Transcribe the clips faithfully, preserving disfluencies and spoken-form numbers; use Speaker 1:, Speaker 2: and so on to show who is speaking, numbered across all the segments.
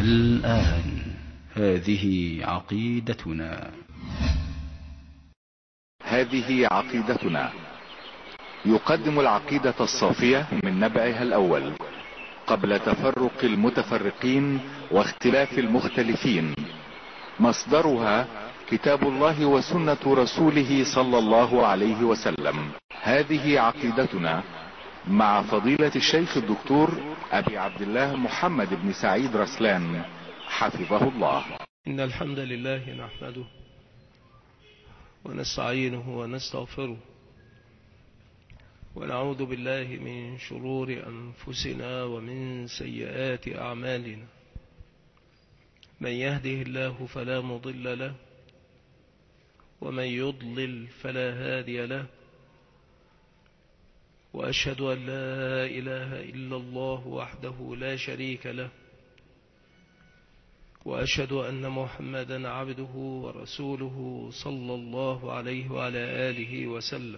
Speaker 1: الآن هذه عقيدتنا
Speaker 2: هذه عقيدتنا يقدم العقيدة الصافية من نبعها الأول قبل تفرق المتفرقين واختلاف المختلفين. مصدرها كتاب الله وسنة رسوله صلى الله عليه وسلم. هذه عقيدتنا مع فضيلة الشيخ الدكتور أبي عبد الله محمد بن سعيد رسلان حفظه الله.
Speaker 3: إن الحمد لله نحمده ونستعينه ونستغفره ونعوذ بالله من شرور أنفسنا ومن سيئات أعمالنا. من يهده الله فلا مضل له ومن يضلل فلا هادي له، وأشهد أن لا إله إلا الله وحده لا شريك له، وأشهد أن محمدا عبده ورسوله صلى الله عليه وعلى آله وسلم.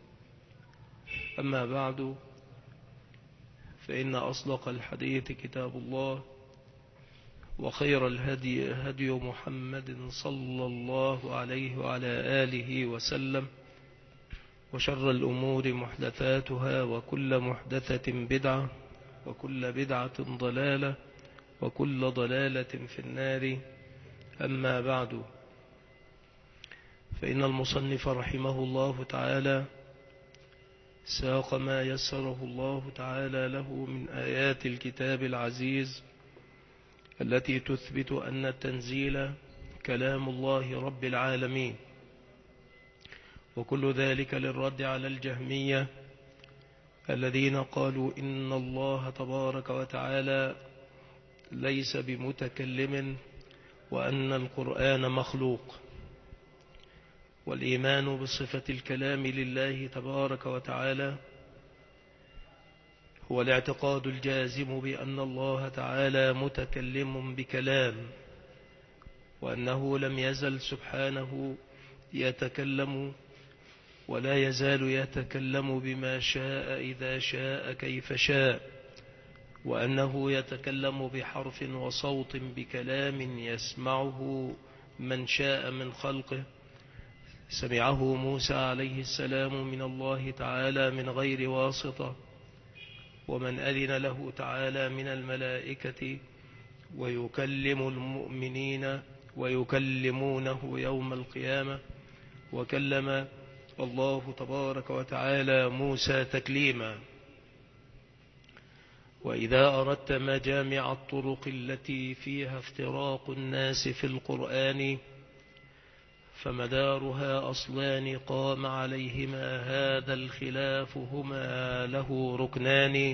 Speaker 3: أما بعد، فإن أصدق الحديث كتاب الله، وخير الهدي هدي محمد صلى الله عليه وعلى آله وسلم، وشر الأمور محدثاتها، وكل محدثة بدعة، وكل بدعة ضلالة، وكل ضلالة في النار. أما بعد، فإن المصنف رحمه الله تعالى ساق ما يسره الله تعالى له من آيات الكتاب العزيز التي تثبت أن التنزيل كلام الله رب العالمين، وكل ذلك للرد على الجهمية الذين قالوا إن الله تبارك وتعالى ليس بمتكلم وأن القرآن مخلوق. والإيمان بصفة الكلام لله تبارك وتعالى هو الاعتقاد الجازم بأن الله تعالى متكلم بكلام، وأنه لم يزل سبحانه يتكلم ولا يزال يتكلم بما شاء إذا شاء كيف شاء، وأنه يتكلم بحرف وصوت بكلام يسمعه من شاء من خلقه. سمعه موسى عليه السلام من الله تعالى من غير واسطة، ومن أذن له تعالى من الملائكة، ويكلم المؤمنين ويكلمونه يوم القيامة، وكلم الله تبارك وتعالى موسى تكليما. وإذا أردت مجامع الطرق التي فيها افتراق الناس في القرآن فمدارها أصلان قام عليهما هذا الخلاف، هما له ركنان.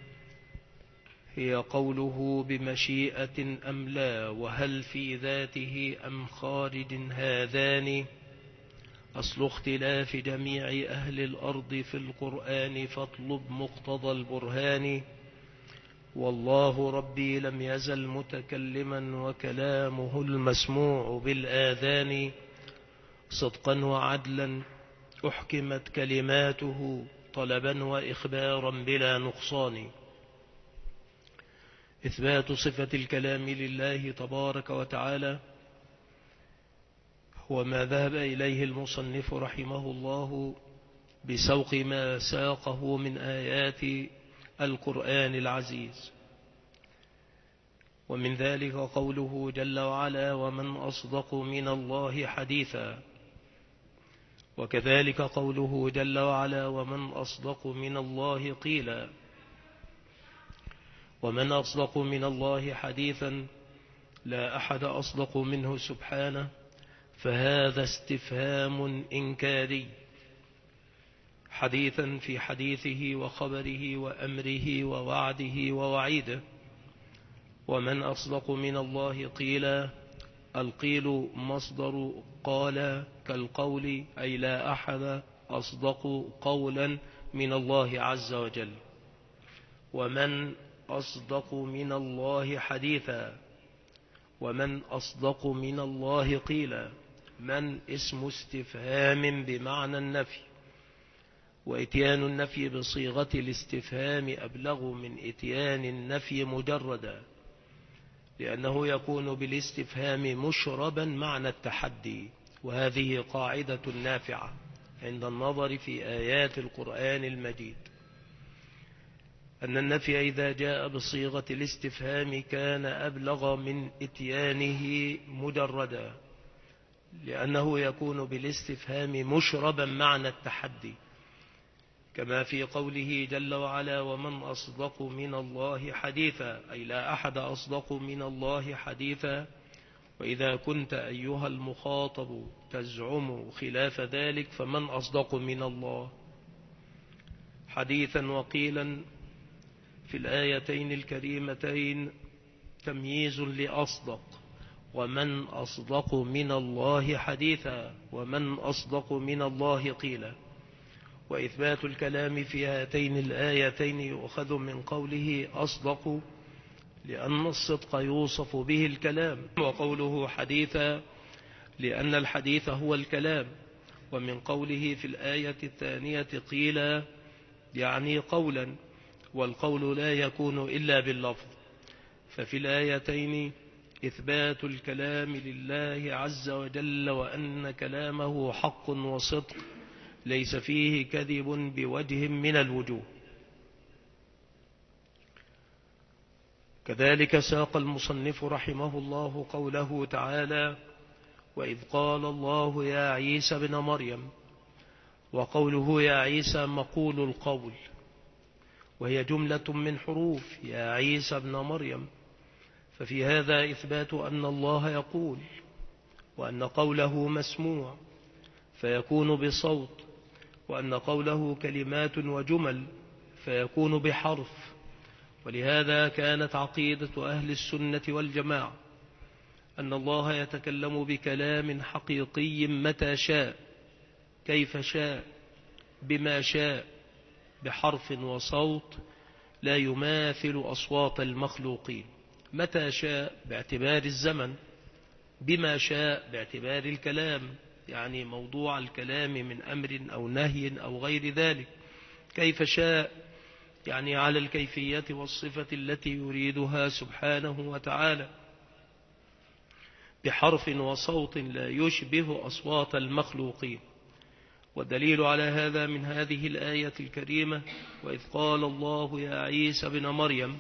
Speaker 3: هي قوله بمشيئة أم لا، وهل في ذاته أم خارج، هذان أصل اختلاف جميع أهل الأرض في القرآن، فاطلب مقتضى البرهان. والله ربي لم يزل متكلما، وكلامه المسموع بالآذان. صدقا وعدلا أحكمت كلماته، طلبا وإخبارا بلا نقصان. إثبات صفة الكلام لله تبارك وتعالى هو ما ذهب إليه المصنف رحمه الله بسوق ما ساقه من آيات القرآن العزيز. ومن ذلك قوله جل وعلا: ومن أصدق من الله حديثا. وكذلك قوله جل وعلا: ومن أصدق من الله قيلا. ومن أصدق من الله حديثا، لا أحد أصدق منه سبحانه، فهذا استفهام إنكاري. حديثا في حديثه وخبره وأمره ووعده ووعيده. ومن أصدق من الله قيلا، القيل مصدر قال كالقول، أي لا أحد أصدق قولا من الله عز وجل. ومن أصدق من الله حديثا، ومن أصدق من الله قيلا. من اسم استفهام بمعنى النفي، وإتيان النفي بصيغة الاستفهام أبلغ من إتيان النفي مجردا، لأنه يكون بالاستفهام مشربا معنى التحدي، وهذه قاعدة نافعة عند النظر في آيات القرآن المجيد، أن النفي إذا جاء بصيغة الاستفهام كان أبلغ من إتيانه مجردا، لأنه يكون بالاستفهام مشربا معنى التحدي، كما في قوله جل وعلا: ومن أصدق من الله حديثا، أي لا أحد أصدق من الله حديثا. وإذا كنت أيها المخاطب تزعم خلاف ذلك فمن أصدق من الله حديثا. وقيلا في الآيتين الكريمتين تمييز لأصدق: ومن أصدق من الله حديثا، ومن أصدق من الله قيلا. وإثبات الكلام في هاتين الآيتين يؤخذ من قوله أصدق، لأن الصدق يوصف به الكلام، وقوله حديثا لأن الحديث هو الكلام. ومن قوله في الآية الثانية قيل يعني قولا، والقول لا يكون إلا باللفظ. ففي الآيتين إثبات الكلام لله عز وجل، وأن كلامه حق وصدق ليس فيه كذب بوجه من الوجوه. كذلك ساق المصنف رحمه الله قوله تعالى: وإذ قال الله يا عيسى ابن مريم. وقوله يا عيسى مقول القول، وهي جملة من حروف يا عيسى ابن مريم، ففي هذا إثبات أن الله يقول، وأن قوله مسموع فيكون بصوت، وأن قوله كلمات وجمل فيكون بحرف. ولهذا كانت عقيدة أهل السنة والجماعة أن الله يتكلم بكلام حقيقي متى شاء، كيف شاء، بما شاء، بحرف وصوت لا يماثل أصوات المخلوقين، متى شاء باعتبار الزمن، بما شاء باعتبار الكلام، يعني موضوع الكلام من أمر أو نهي أو غير ذلك، كيف شاء يعني على الكيفية والصفة التي يريدها سبحانه وتعالى، بحرف وصوت لا يشبه أصوات المخلوقين. والدليل على هذا من هذه الآية الكريمة: وإذ قال الله يا عيسى ابن مريم،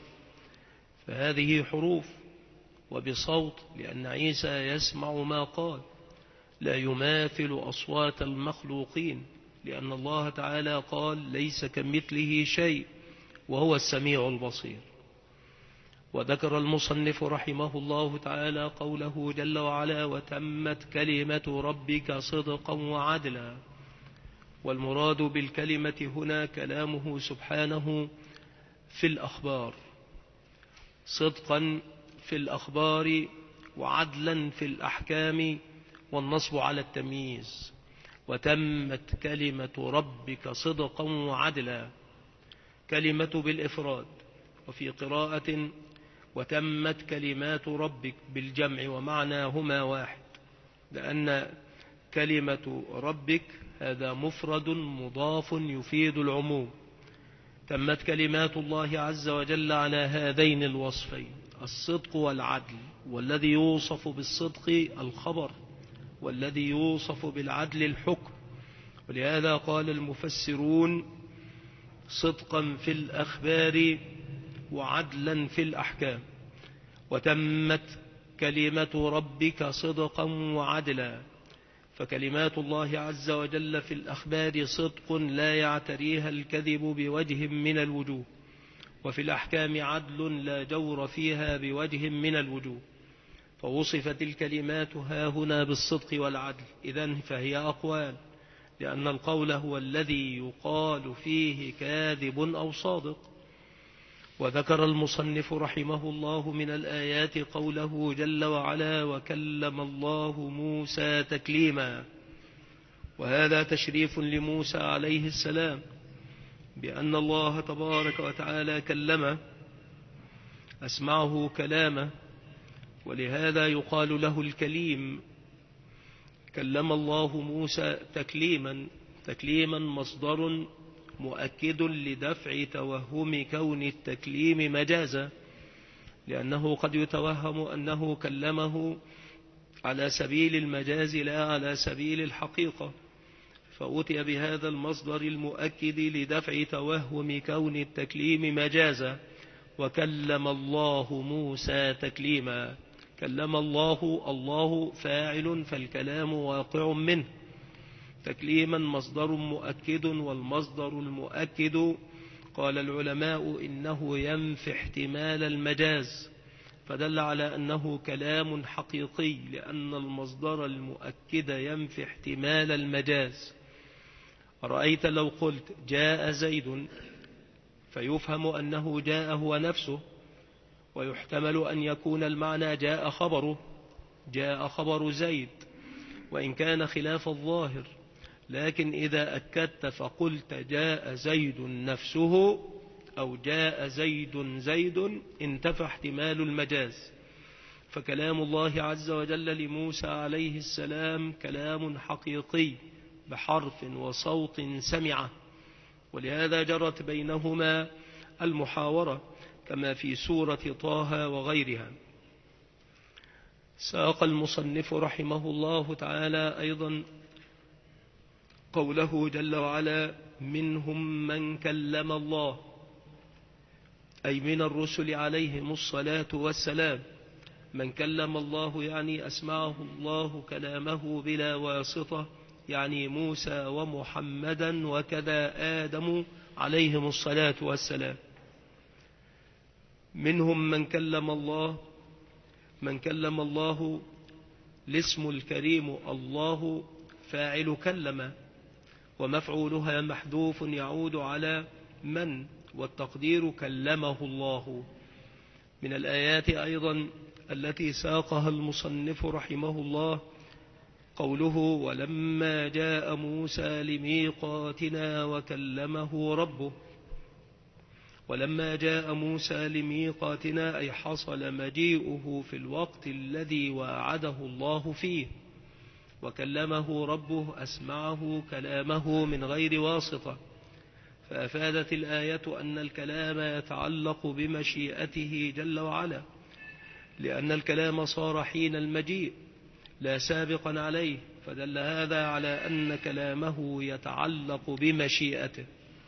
Speaker 3: فهذه حروف وبصوت، لأن عيسى يسمع ما قال، لا يماثل أصوات المخلوقين، لأن الله تعالى قال ليس كمثله شيء وهو السميع البصير. وذكر المصنف رحمه الله تعالى قوله جل وعلا: وتمت كلمة ربك صدقا وعدلا. والمراد بالكلمة هنا كلامه سبحانه في الأخبار، صدقا في الأخبار وعدلا في الأحكام، والنصب على التمييز. وتمت كلمة ربك صدقا وعدلا، كلمة بالإفراد، وفي قراءة وتمت كلمات ربك بالجمع، ومعناهما واحد، لأن كلمة ربك هذا مفرد مضاف يفيد العموم. تمت كلمات الله عز وجل على هذين الوصفين، الصدق والعدل، والذي يوصف بالصدق الخبر، والذي يوصف بالعدل الحكم. ولهذا قال المفسرون: صدقا في الأخبار وعدلا في الأحكام. وتمت كلمة ربك صدقا وعدلا، فكلمات الله عز وجل في الأخبار صدق لا يعتريها الكذب بوجه من الوجوه، وفي الأحكام عدل لا جور فيها بوجه من الوجوه. فوصفت الكلمات هاهنا بالصدق والعدل، إذن فهي أقوال، لأن القول هو الذي يقال فيه كاذب أو صادق. وذكر المصنف رحمه الله من الآيات قوله جل وعلا: وكلم الله موسى تكليما. وهذا تشريف لموسى عليه السلام بأن الله تبارك وتعالى كلمه، أسمعه كلامه، ولهذا يقال له الكليم. كلم الله موسى تكليما، تكليما مصدر مؤكد لدفع توهم كون التكليم مجازا، لأنه قد يتوهم أنه كلمه على سبيل المجاز لا على سبيل الحقيقة، فأتي بهذا المصدر المؤكد لدفع توهم كون التكليم مجازا. وكلم الله موسى تكليما. كلم الله، الله فاعل فالكلام واقع منه. تكليما مصدر مؤكد، والمصدر المؤكد قال العلماء إنه ينفي احتمال المجاز، فدل على أنه كلام حقيقي، لأن المصدر المؤكد ينفي احتمال المجاز. أرأيت لو قلت جاء زيد، فيفهم أنه جاء هو نفسه، ويحتمل أن يكون المعنى جاء خبره، جاء خبر زيد، وإن كان خلاف الظاهر. لكن إذا أكدت فقلت جاء زيد نفسه أو جاء زيد زيد، انتفى احتمال المجاز. فكلام الله عز وجل لموسى عليه السلام كلام حقيقي بحرف وصوت سمعه، ولهذا جرت بينهما المحاورة كما في سورة طه وغيرها. ساق المصنف رحمه الله تعالى أيضا قوله جل وعلا: منهم من كلم الله، أي من الرسل عليهم الصلاة والسلام. من كلم الله يعني أسمعه الله كلامه بلا واسطة، يعني موسى ومحمدا وكذا آدم عليهم الصلاة والسلام. منهم من كلم الله، من كلم الله الاسم الكريم الله فاعل كلم، ومفعولها محذوف يعود على من، والتقدير كلمه الله. من الآيات أيضا التي ساقها المصنف رحمه الله قوله: ولما جاء موسى لميقاتنا وكلمه ربه. ولما جاء موسى لميقاتنا أي حصل مجيئه في الوقت الذي واعده الله فيه، وكلمه ربه أسمعه كلامه من غير واسطة. فأفادت الآية أن الكلام يتعلق بمشيئته جل وعلا، لأن الكلام صار حين المجيء لا سابقا عليه، فدل هذا على أن كلامه يتعلق بمشيئته.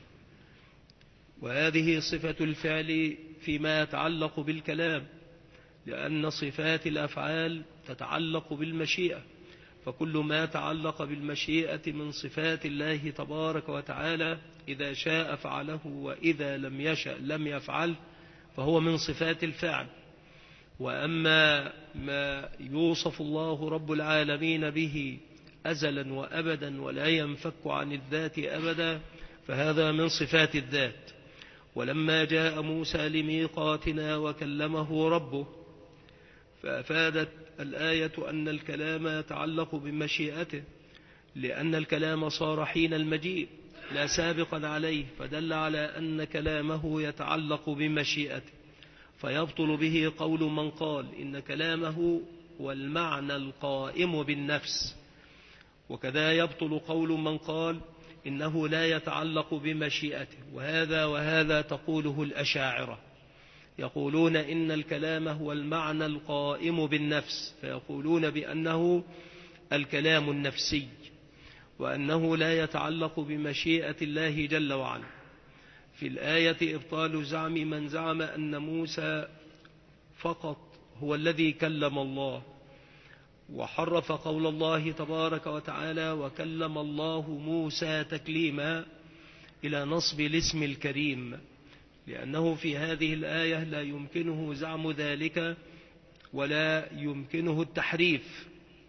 Speaker 3: وهذه صفة الفعل فيما يتعلق بالكلام، لأن صفات الأفعال تتعلق بالمشيئة، فكل ما تعلق بالمشيئة من صفات الله تبارك وتعالى إذا شاء فعله، وإذا لم يشأ لم يفعل، فهو من صفات الفعل. وأما ما يوصف الله رب العالمين به أزلا وأبدا ولا ينفك عن الذات أبدا، فهذا من صفات الذات. ولما جاء موسى لميقاتنا وكلمه ربه، فأفادت الآية أن الكلام يتعلق بمشيئته، لأن الكلام صار حين المجيء لا سابقا عليه، فدل على أن كلامه يتعلق بمشيئته، فيبطل به قول من قال إن كلامه والمعنى القائم بالنفس. وكذا يبطل قول من قال إنه لا يتعلق بمشيئته، وهذا وهذا تقوله الأشاعرة، يقولون إن الكلام هو المعنى القائم بالنفس، فيقولون بأنه الكلام النفسي، وأنه لا يتعلق بمشيئة الله جل وعلا. في الآية إبطال زعم من زعم أن موسى فقط هو الذي كلم الله، وحرف قول الله تبارك وتعالى: وكلم الله موسى تكليما، إلى نصب الاسم الكريم، لأنه في هذه الآية لا يمكنه زعم ذلك ولا يمكنه التحريف.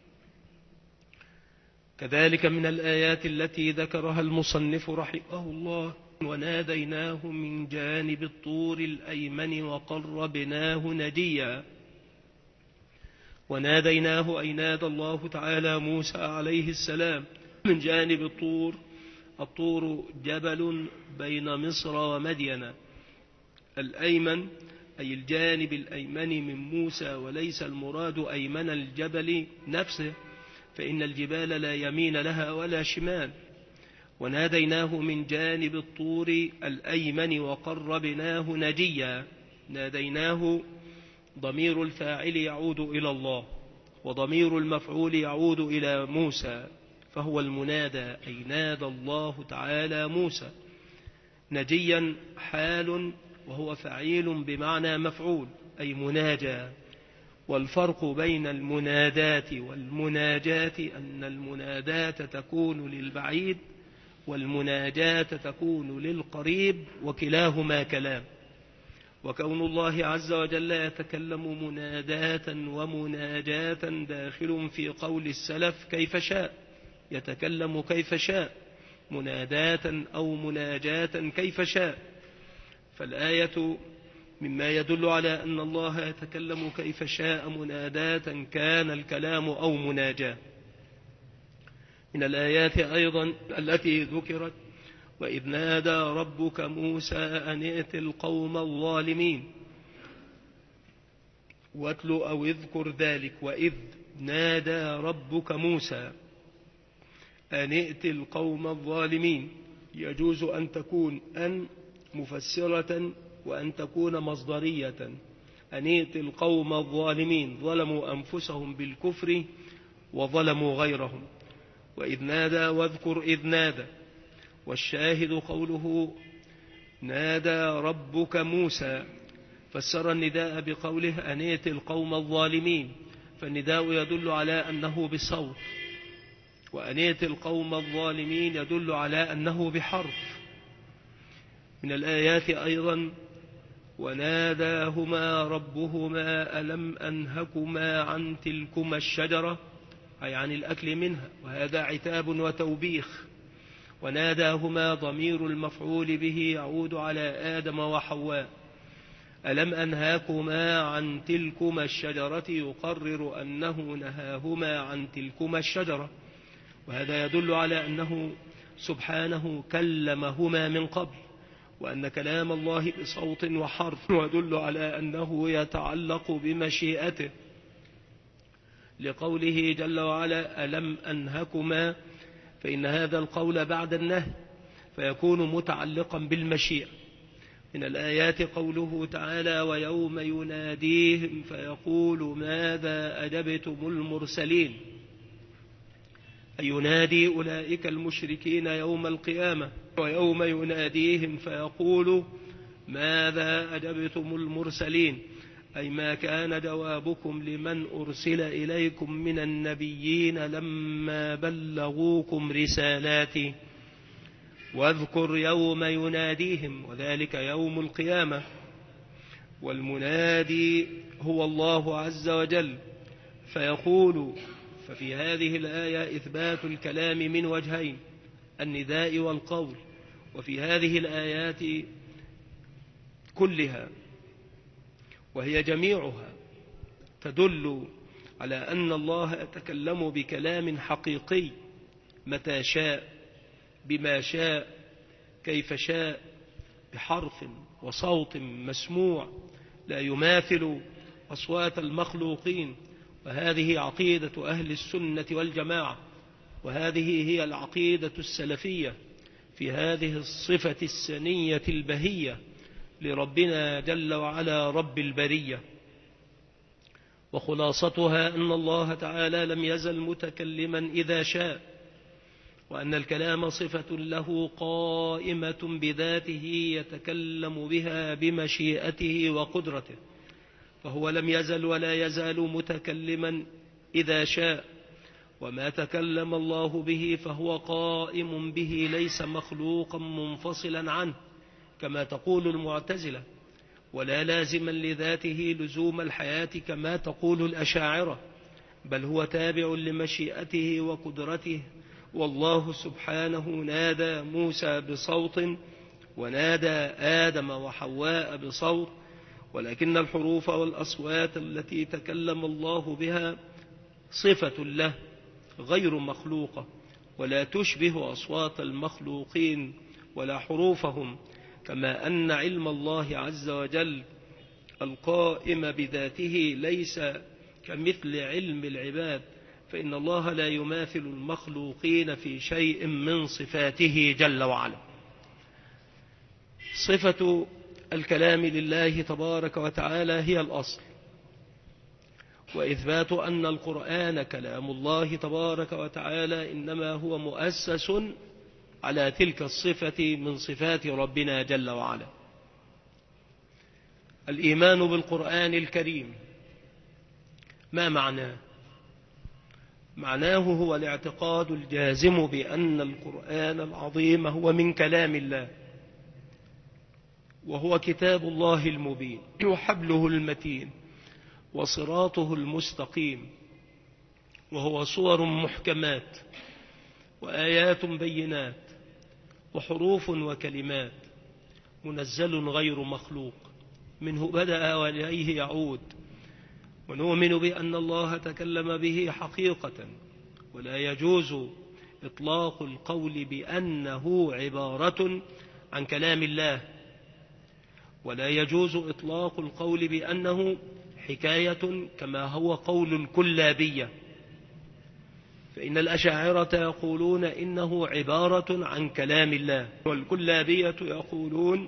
Speaker 3: كذلك من الآيات التي ذكرها المصنف رحمه الله: وناديناه من جانب الطور الأيمن وقربناه نجيا. وناديناه أي نادى الله تعالى موسى عليه السلام من جانب الطور. الطور جبل بين مصر ومدين، الأيمن أي الجانب الأيمن من موسى، وليس المراد أيمن الجبل نفسه، فإن الجبال لا يمين لها ولا شمال. وناديناه من جانب الطور الأيمن وقربناه نجيا. ناديناه ضمير الفاعل يعود إلى الله، وضمير المفعول يعود إلى موسى، فهو المنادى، أي نادى الله تعالى موسى. نجيا حال وهو فعيل بمعنى مفعول، أي مناجى. والفرق بين المنادات والمناجات أن المنادات تكون للبعيد والمناجاة تكون للقريب، وكلاهما كلام. وكون الله عز وجل يتكلم مناداة ومناجاة داخل في قول السلف كيف شاء، يتكلم كيف شاء، مناداة أو مناجاة كيف شاء. فالآية مما يدل على أن الله يتكلم كيف شاء مناداة كان الكلام أو مناجاة. من الآيات أيضا التي ذكرت: وإذ نادى ربك موسى أن ائت القوم الظالمين. واتل أو اذكر ذلك: وإذ نادى ربك موسى أن ائت القوم الظالمين. يجوز أن تكون أن مفسرة وأن تكون مصدرية. أن ائت القوم الظالمين، ظلموا أنفسهم بالكفر وظلموا غيرهم. وإذ نادى واذكر إذ نادى. والشاهد قوله نادى ربك موسى، فسر النداء بقوله أن ائت القوم الظالمين، فالنداء يدل على أنه بصوت، وأن ائت القوم الظالمين يدل على أنه بحرف. من الآيات أيضا: وناداهما ربهما ألم أنهكما عن تلكما الشجرة، أي عن الأكل منها، وهذا عتاب وتوبيخ. وناداهما ضمير المفعول به يعود على آدم وحواء. ألم أنهاكما عن تلكما الشجرة يقرر أنه نهاهما عن تلكما الشجرة، وهذا يدل على أنه سبحانه كلمهما من قبل، وأن كلام الله بصوت وحرف، ويدل على أنه يتعلق بمشيئته، لقوله جل وعلا ألم أنهكما، فإن هذا القول بعد النهي فيكون متعلقا بالمشيئة. من الآيات قوله تعالى ويوم يناديهم فيقول ماذا أجبتم المرسلين، أي ينادي أولئك المشركين يوم القيامة. ويوم يناديهم فيقول ماذا أجبتم المرسلين، أي ما كان جوابكم لمن أرسل إليكم من النبيين لما بلغوكم رسالاتي. واذكر يوم يناديهم، وذلك يوم القيامة. والمنادي هو الله عز وجل، فيقول. ففي هذه الآية إثبات الكلام من وجهين، النداء والقول. وفي هذه الآيات كلها وهي جميعها تدل على أن الله يتكلم بكلام حقيقي متى شاء، بما شاء، كيف شاء، بحرف وصوت مسموع لا يماثل أصوات المخلوقين. وهذه عقيدة أهل السنة والجماعة، وهذه هي العقيدة السلفية في هذه الصفة السنية البهية لربنا جل وعلا رب البرية. وخلاصتها أن الله تعالى لم يزل متكلما إذا شاء، وأن الكلام صفة له قائمة بذاته يتكلم بها بمشيئته وقدرته، فهو لم يزل ولا يزال متكلما إذا شاء. وما تكلم الله به فهو قائم به، ليس مخلوقا منفصلا عنه كما تقول المعتزلة، ولا لازما لذاته لزوم الحياة كما تقول الأشاعرة، بل هو تابع لمشيئته وقدرته. والله سبحانه نادى موسى بصوت، ونادى آدم وحواء بصوت، ولكن الحروف والأصوات التي تكلم الله بها صفة له غير مخلوقة، ولا تشبه أصوات المخلوقين ولا حروفهم. كما أن علم الله عز وجل القائم بذاته ليس كمثل علم العباد، فإن الله لا يماثل المخلوقين في شيء من صفاته جل وعلا. صفة الكلام لله تبارك وتعالى هي الأصل، وإثبات أن القرآن كلام الله تبارك وتعالى إنما هو مؤسس على تلك الصفة من صفات ربنا جل وعلا. الإيمان بالقرآن الكريم ما معناه؟ معناه هو الاعتقاد الجازم بأن القرآن العظيم هو من كلام الله، وهو كتاب الله المبين وحبله المتين وصراطه المستقيم، وهو صور محكمات وآيات بينات وحروف وكلمات، منزل غير مخلوق، منه بدأ وإليه يعود. ونؤمن بأن الله تكلم به حقيقة، ولا يجوز إطلاق القول بأنه عبارة عن كلام الله، ولا يجوز إطلاق القول بأنه حكاية كما هو قول الكلابية، فإن الأشاعرة يقولون إنه عبارة عن كلام الله، والكلابية يقولون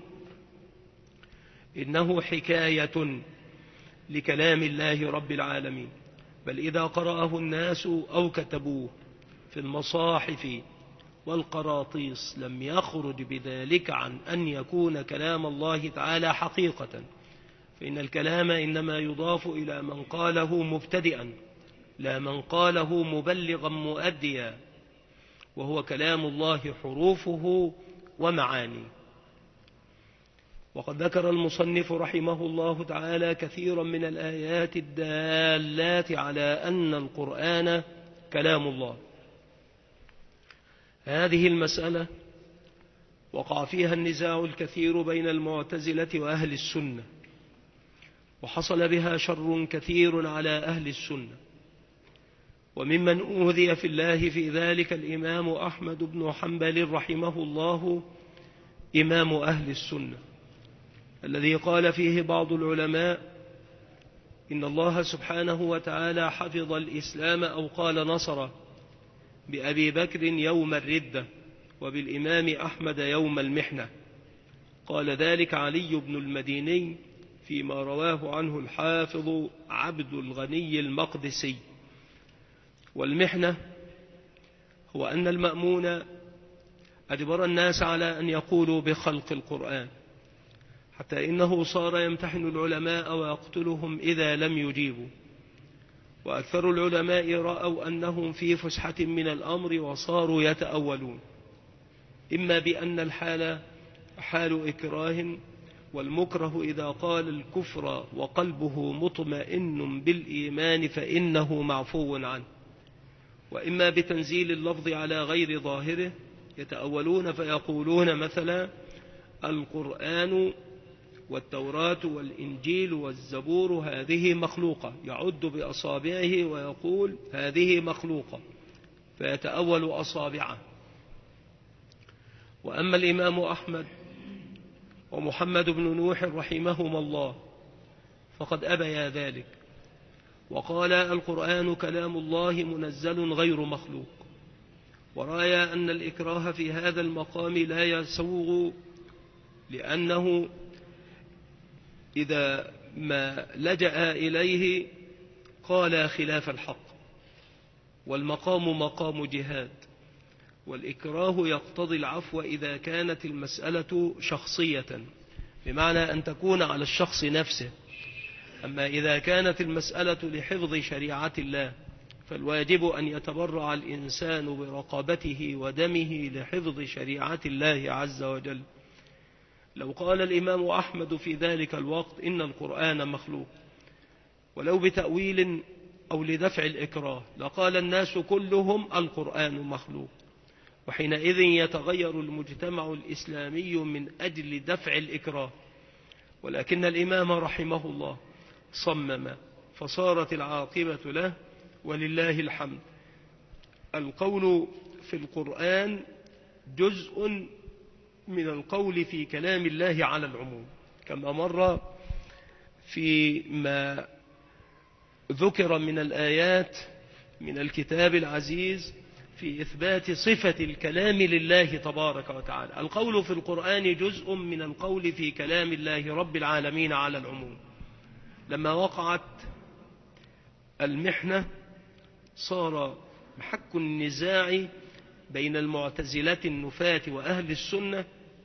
Speaker 3: إنه حكاية لكلام الله رب العالمين. بل إذا قرأه الناس أو كتبوه في المصاحف والقراطيس لم يخرج بذلك عن أن يكون كلام الله تعالى حقيقة، فإن الكلام إنما يضاف إلى من قاله مبتدئا لا من قاله مبلغا مؤديا، وهو كلام الله حروفه ومعانيه. وقد ذكر المصنف رحمه الله تعالى كثيرا من الآيات الدالات على أن القرآن كلام الله. هذه المسألة وقع فيها النزاع الكثير بين المعتزلة وأهل السنة، وحصل بها شر كثير على أهل السنة، وممن أوذي في الله في ذلك الإمام أحمد بن حنبل رحمه الله إمام أهل السنة، الذي قال فيه بعض العلماء إن الله سبحانه وتعالى حفظ الإسلام أو قال نصره بأبي بكر يوم الردة وبالإمام أحمد يوم المحنة. قال ذلك علي بن المديني فيما رواه عنه الحافظ عبد الغني المقدسي. والمحنة هو أن المأمون أجبر الناس على أن يقولوا بخلق القرآن، حتى إنه صار يمتحن العلماء ويقتلهم إذا لم يجيبوا. وأكثر العلماء رأوا أنهم في فسحة من الأمر وصاروا يتأولون، إما بأن الحال حال إكراه، والمكره إذا قال الكفر وقلبه مطمئن بالإيمان فإنه معفو عنه، وإما بتنزيل اللفظ على غير ظاهره، يتأولون فيقولون مثلا القرآن والتوراة والإنجيل والزبور هذه مخلوقة، يعد بأصابعه ويقول هذه مخلوقة فيتأول أصابعه. وأما الإمام أحمد ومحمد بن نوح رحمهما الله فقد أبيا ذلك، وقال القرآن كلام الله منزل غير مخلوق، ورأي أن الإكراه في هذا المقام لا يسوغ، لأنه إذا ما لجأ إليه قال خلاف الحق، والمقام مقام جهاد، والإكراه يقتضي العفو إذا كانت المسألة شخصية، بمعنى أن تكون على الشخص نفسه. أما إذا كانت المسألة لحفظ شريعة الله فالواجب أن يتبرع الإنسان برقبته ودمه لحفظ شريعة الله عز وجل. لو قال الإمام أحمد في ذلك الوقت إن القرآن مخلوق ولو بتأويل أو لدفع الإكراه لقال الناس كلهم القرآن مخلوق، وحينئذ يتغير المجتمع الإسلامي من أجل دفع الإكراه. ولكن الإمام رحمه الله صمم فصارت العاقبة له ولله الحمد. القول في القرآن جزء من القول في كلام الله على العموم، كما مر فيما ذكر من الآيات من الكتاب العزيز في إثبات صفة الكلام لله تبارك وتعالى. القول في القرآن جزء من القول في كلام الله رب العالمين على العموم. لما وقعت المحنة صار محك النزاع بين المعتزلة النفاة وأهل السنة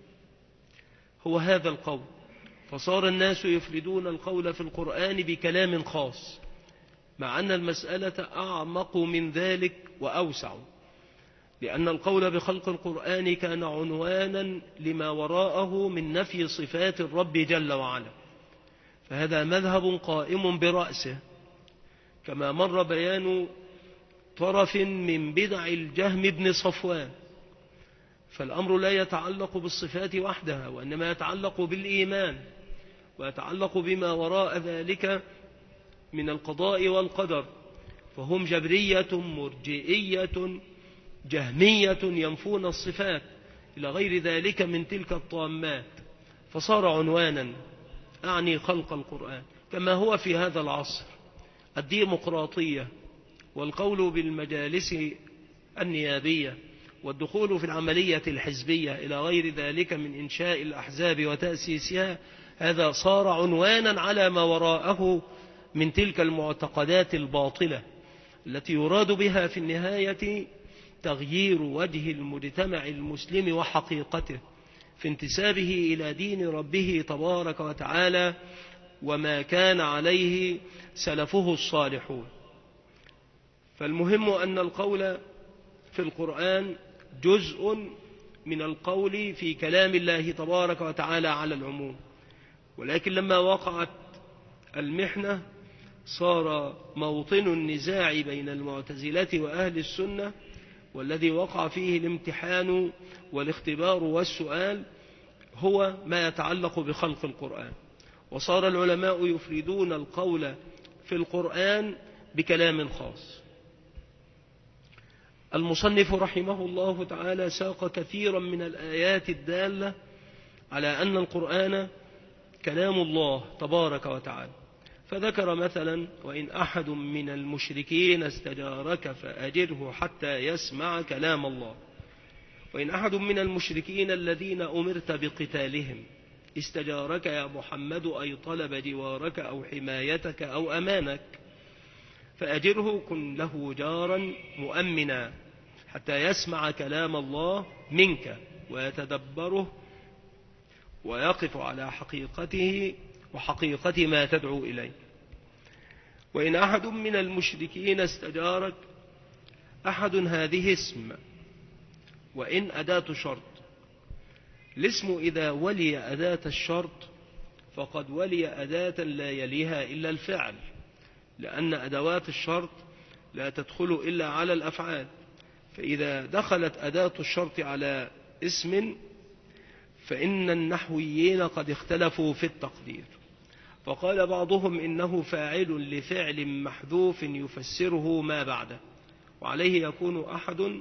Speaker 3: هو هذا القول، فصار الناس يفردون القول في القرآن بكلام خاص، مع أن المسألة أعمق من ذلك وأوسع، لأن القول بخلق القرآن كان عنوانا لما وراءه من نفي صفات الرب جل وعلا، فهذا مذهب قائم برأسه، كما مر بيان طرف من بدع الجهم بن صفوان. فالأمر لا يتعلق بالصفات وحدها، وإنما يتعلق بالإيمان، ويتعلق بما وراء ذلك من القضاء والقدر، فهم جبرية مرجئية جهمية ينفون الصفات إلى غير ذلك من تلك الطامات، فصار عنوانا أعني خلق القرآن، كما هو في هذا العصر الديمقراطية والقول بالمجالس النيابية والدخول في العملية الحزبية إلى غير ذلك من إنشاء الأحزاب وتأسيسها، هذا صار عنوانا على ما وراءه من تلك المعتقدات الباطلة التي يراد بها في النهاية تغيير وجه المجتمع المسلم وحقيقته في انتسابه إلى دين ربه تبارك وتعالى وما كان عليه سلفه الصالحون. فالمهم أن القول في القرآن جزء من القول في كلام الله تبارك وتعالى على العموم، ولكن لما وقعت المحنة صار موطن النزاع بين المعتزلة وأهل السنة، والذي وقع فيه الامتحان والاختبار والسؤال هو ما يتعلق بخلق القرآن، وصار العلماء يفردون القول في القرآن بكلام خاص. المصنف رحمه الله تعالى ساق كثيرا من الآيات الدالة على أن القرآن كلام الله تبارك وتعالى، فذكر مثلا: وإن أحد من المشركين استجارك فأجره حتى يسمع كلام الله. وإن أحد من المشركين الذين أمرت بقتالهم استجارك يا محمد أي طلب جوارك أو حمايتك أو أمانك فأجره، كن له جارا مؤمنا حتى يسمع كلام الله منك ويتدبره ويقف على حقيقته وحقيقة ما تدعو إليه. وإن أحد من المشركين استجارك، أحد هذه اسم، وإن أداة شرط. الاسم إذا ولي أداة الشرط فقد ولي أداة لا يليها إلا الفعل، لأن أدوات الشرط لا تدخل إلا على الأفعال، فإذا دخلت أداة الشرط على اسم فإن النحويين قد اختلفوا في التقدير، فقال بعضهم إنه فاعل لفعل محذوف يفسره ما بعده، وعليه يكون أحد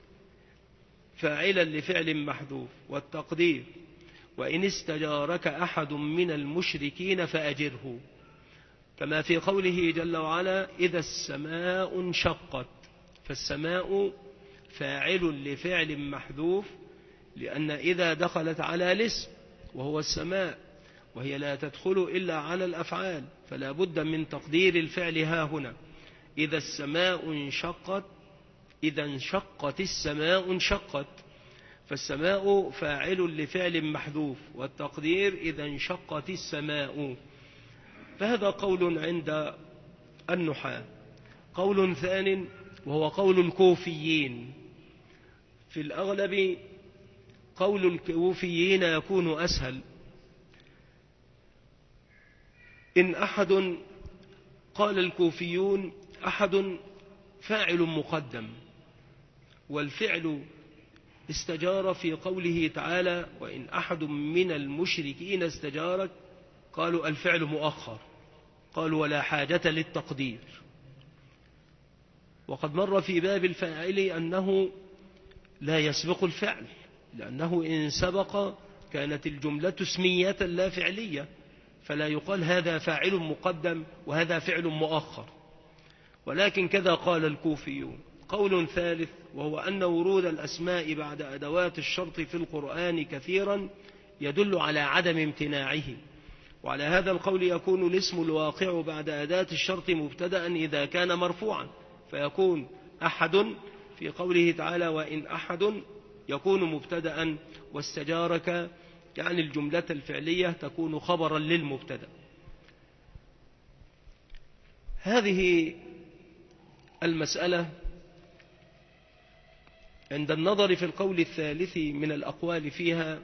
Speaker 3: فاعلا لفعل محذوف، والتقدير: وإن استجارك أحد من المشركين فأجره، كما في قوله جل وعلا: إذا السماء انشقت، فالسماء فاعل لفعل محذوف، لأن إذا دخلت على الاسم وهو السماء، وهي لا تدخل إلا على الأفعال، فلا بد من تقدير الفعل ها هنا. إذا السماء انشقت، إذا انشقت السماء انشقت، فالسماء فاعل لفعل محذوف، والتقدير إذا انشقت السماء. فهذا قول عند النحاة. قول ثان وهو قول الكوفيين، في الأغلب قول الكوفيين يكون أسهل. إن أحد قال الكوفيون أحد فاعل مقدم، والفعل استجار في قوله تعالى: وإن أحد من المشركين استجارك، قالوا الفعل مؤخر، قالوا ولا حاجة للتقدير. وقد مر في باب الفاعل أنه لا يسبق الفعل، لأنه إن سبق كانت الجملة اسمية لا فعلية، فلا يقال هذا فاعل مقدم وهذا فعل مؤخر. ولكن كذا قال الكوفيون. قول ثالث وهو أن ورود الأسماء بعد أدوات الشرط في القرآن كثيرا يدل على عدم امتناعه، وعلى هذا القول يكون الاسم الواقع بعد أداة الشرط مبتدأ إذا كان مرفوعا، فيكون أحد في قوله تعالى وإن أحد يكون مبتدأ، واستجارك يعني الجملة الفعلية تكون خبرا للمبتدأ. هذه المسألة عند النظر في القول الثالث من الأقوال فيها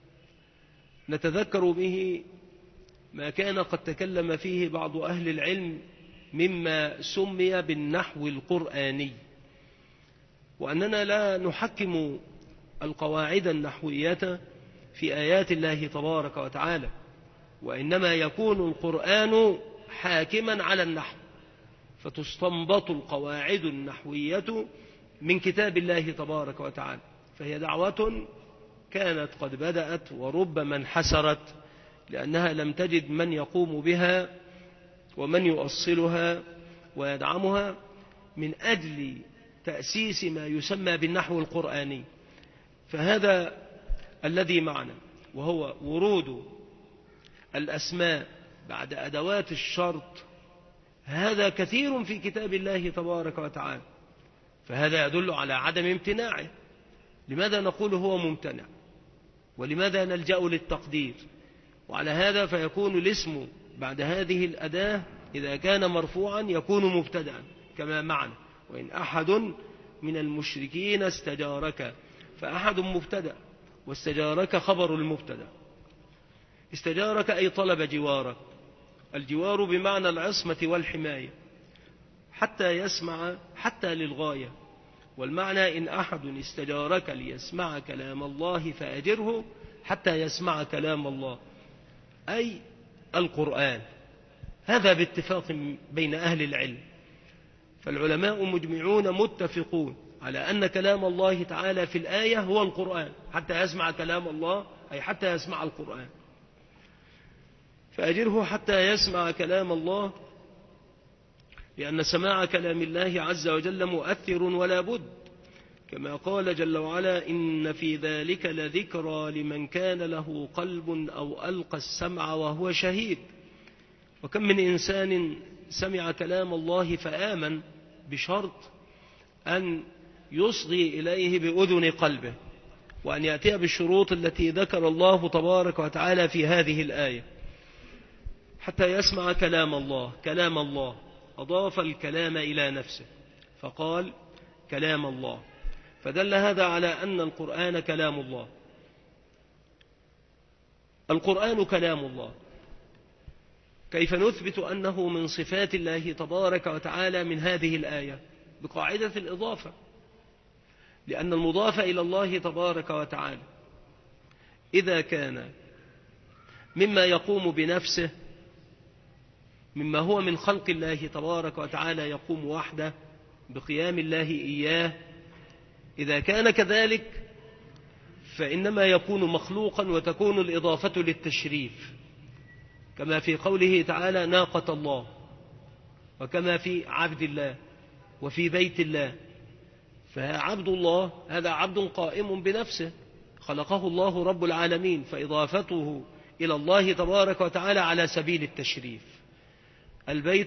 Speaker 3: نتذكر به ما كان قد تكلم فيه بعض أهل العلم مما سمي بالنحو القرآني، وأننا لا نحكم القواعد النحوية في آيات الله تبارك وتعالى، وإنما يكون القرآن حاكما على النحو، فتستنبط القواعد النحوية من كتاب الله تبارك وتعالى. فهي دعوة كانت قد بدأت وربما انحسرت لأنها لم تجد من يقوم بها ومن يؤصلها ويدعمها من أجل تأسيس ما يسمى بالنحو القرآني. فهذا الذي معنا، وهو ورود الأسماء بعد أدوات الشرط، هذا كثير في كتاب الله تبارك وتعالى، فهذا يدل على عدم امتناعه. لماذا نقول هو ممتنع؟ ولماذا نلجأ للتقدير؟ وعلى هذا فيكون الاسم بعد هذه الأداة إذا كان مرفوعا يكون مبتدأ كما معنى وإن أحد من المشركين استجارك، فأحد مبتدأ واستجارك خبر المبتدأ. استجارك أي طلب جوارك، الجوار بمعنى العصمة والحماية حتى يسمع، حتى للغاية. والمعنى إن أحد استجارك ليسمع كلام الله فأجره حتى يسمع كلام الله، أي القرآن. هذا باتفاق بين أهل العلم، فالعلماء مجمعون متفقون على أن كلام الله تعالى في الآية هو القرآن، حتى يسمع كلام الله أي حتى يسمع القرآن. فأجره حتى يسمع كلام الله، لأن سماع كلام الله عز وجل مؤثر ولا بد، كما قال جل وعلا إن في ذلك لذكرى لمن كان له قلب أو ألقى السمع وهو شهيد. وكم من إنسان سمع كلام الله فآمن بشرط أن يصغي إليه بأذن قلبه، وأن يأتي بالشروط التي ذكر الله تبارك وتعالى في هذه الآية حتى يسمع كلام الله. كلام الله أضاف الكلام إلى نفسه فقال كلام الله، فدل هذا على أن القرآن كلام الله. القرآن كلام الله، كيف نثبت أنه من صفات الله تبارك وتعالى من هذه الآية؟ بقاعدة الإضافة، لأن المضاف إلى الله تبارك وتعالى إذا كان مما يقوم بنفسه، مما هو من خلق الله تبارك وتعالى يقوم وحده بقيام الله إياه، إذا كان كذلك فإنما يكون مخلوقا وتكون الإضافة للتشريف، كما في قوله تعالى ناقة الله، وكما في عبد الله وفي بيت الله. فعبد الله هذا عبد قائم بنفسه خلقه الله رب العالمين، فإضافته إلى الله تبارك وتعالى على سبيل التشريف. البيت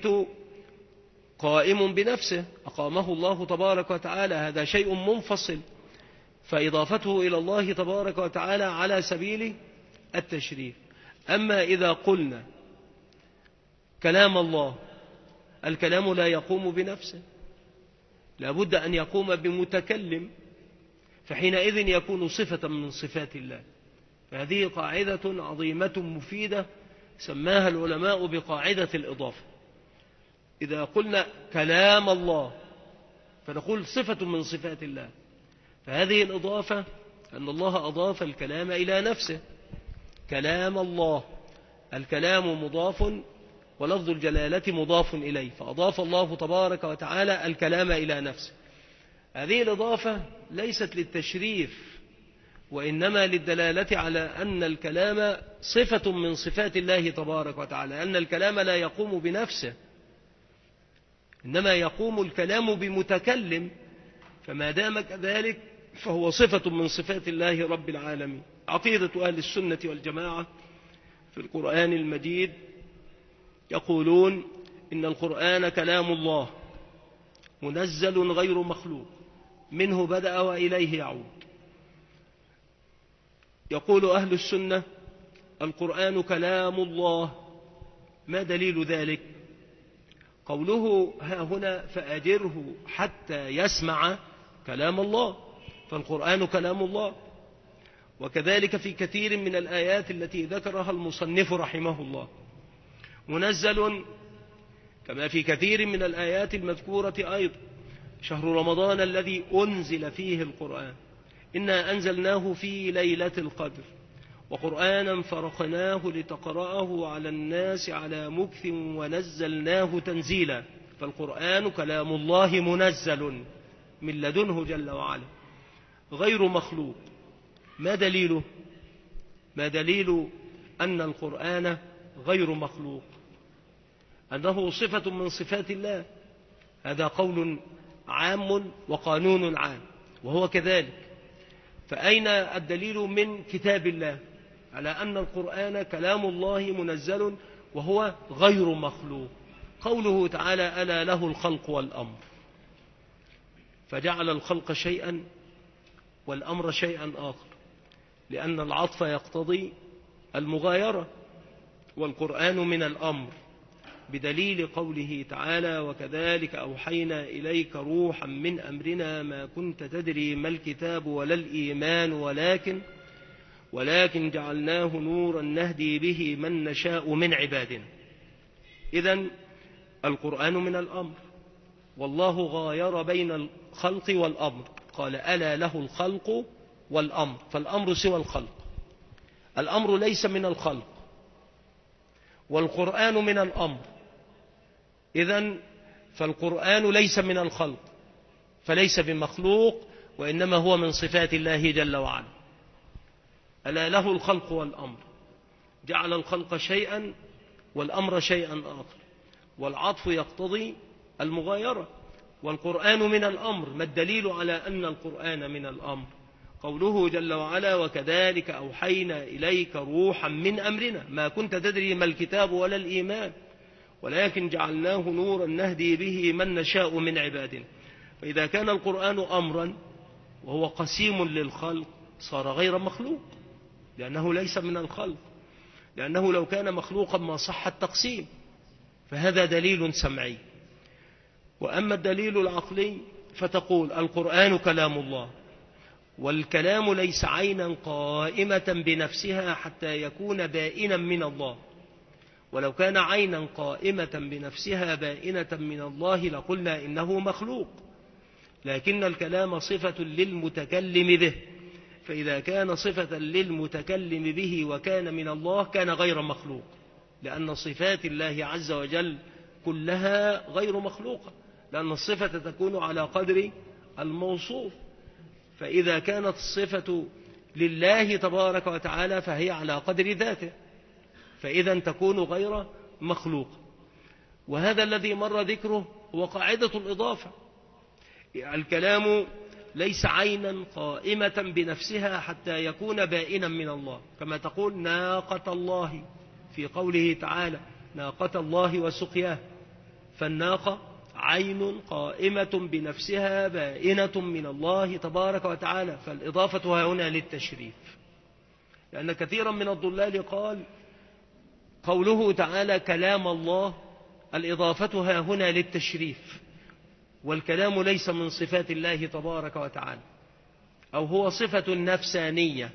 Speaker 3: قائم بنفسه أقامه الله تبارك وتعالى، هذا شيء منفصل، فإضافته إلى الله تبارك وتعالى على سبيل التشريف. أما إذا قلنا كلام الله، الكلام لا يقوم بنفسه، لابد أن يقوم بمتكلم، فحينئذ يكون صفة من صفات الله. فهذه قاعدة عظيمة مفيدة سماها العلماء بقاعدة الإضافة. إذا قلنا كلام الله فنقول صفة من صفات الله، فهذه الإضافة أن الله أضاف الكلام إلى نفسه. كلام الله، الكلام مضاف ولفظ الجلالة مضاف إليه، فأضاف الله تبارك وتعالى الكلام إلى نفسه. هذه الإضافة ليست للتشريف، وإنما للدلالة على أن الكلام صفة من صفات الله تبارك وتعالى، أن الكلام لا يقوم بنفسه، إنما يقوم الكلام بمتكلم، فما دام كذلك فهو صفة من صفات الله رب العالمين. عقيدة أهل السنة والجماعة في القرآن المجيد يقولون إن القرآن كلام الله منزل غير مخلوق، منه بدأ وإليه يعود. يقول أهل السنة القرآن كلام الله. ما دليل ذلك؟ قوله ها هنا فأجره حتى يسمع كلام الله، فالقرآن كلام الله. وكذلك في كثير من الآيات التي ذكرها المصنف رحمه الله منزل، كما في كثير من الآيات المذكورة أيضا: شهر رمضان الذي أنزل فيه القرآن، إنا أنزلناه في ليلة القدر، وقرآنا فرقناه لتقرأه على الناس على مكث ونزلناه تنزيلا. فالقرآن كلام الله منزل من لدنه جل وعلا غير مخلوق. ما دليله؟ ما دليل أن القرآن غير مخلوق؟ أنه صفة من صفات الله. هذا قول عام وقانون عام، وهو كذلك. فأين الدليل من كتاب الله على أن القرآن كلام الله منزل وهو غير مخلوق؟ قوله تعالى: ألا له الخلق والأمر، فجعل الخلق شيئا والأمر شيئا آخر، لأن العطف يقتضي المغايرة، والقرآن من الأمر بدليل قوله تعالى: وكذلك أوحينا إليك روحا من أمرنا ما كنت تدري ما الكتاب ولا الإيمان ولكن ولكن جعلناه نورا نهدي به من نشاء من عبادنا. إذن القرآن من الأمر، والله غاير بين الخلق والأمر، قال: ألا له الخلق والأمر، فالأمر سوى الخلق، الأمر ليس من الخلق، والقرآن من الأمر. إذن فالقرآن ليس من الخلق، فليس بمخلوق، وإنما هو من صفات الله جل وعلا. ألا له الخلق والأمر، جعل الخلق شيئا والأمر شيئا آخر، والعطف يقتضي المغايرة. والقرآن من الأمر. ما الدليل على أن القرآن من الأمر؟ قوله جل وعلا: وكذلك أوحينا إليك روحا من أمرنا ما كنت تدري ما الكتاب ولا الإيمان ولكن جعلناه نورا نهدي به من نشاء من عبادنا. فإذا كان القرآن أمرا وهو قسيم للخلق صار غير مخلوق، لأنه ليس من الخلق، لأنه لو كان مخلوقا ما صح التقسيم. فهذا دليل سمعي. وأما الدليل العقلي فتقول القرآن كلام الله، والكلام ليس عينا قائمة بنفسها حتى يكون بائنا من الله، ولو كان عينا قائمة بنفسها بائنة من الله لقلنا إنه مخلوق، لكن الكلام صفة للمتكلم به، فإذا كان صفة للمتكلم به وكان من الله كان غير مخلوق، لأن صفات الله عز وجل كلها غير مخلوقة، لأن الصفة تكون على قدر الموصوف. فإذا كانت الصفة لله تبارك وتعالى فهي على قدر ذاته، فإذا تكون غير مخلوقة. وهذا الذي مر ذكره هو قاعدة الإضافة. الكلام ليس عينا قائمة بنفسها حتى يكون بائنا من الله، كما تقول ناقة الله في قوله تعالى: ناقة الله وسقياه، فالناقة عين قائمة بنفسها بائنة من الله تبارك وتعالى، فالإضافة هنا للتشريف. لأن كثيرا من الضلال قال قوله تعالى كلام الله الإضافة هنا للتشريف، والكلام ليس من صفات الله تبارك وتعالى، أو هو صفة نفسانية،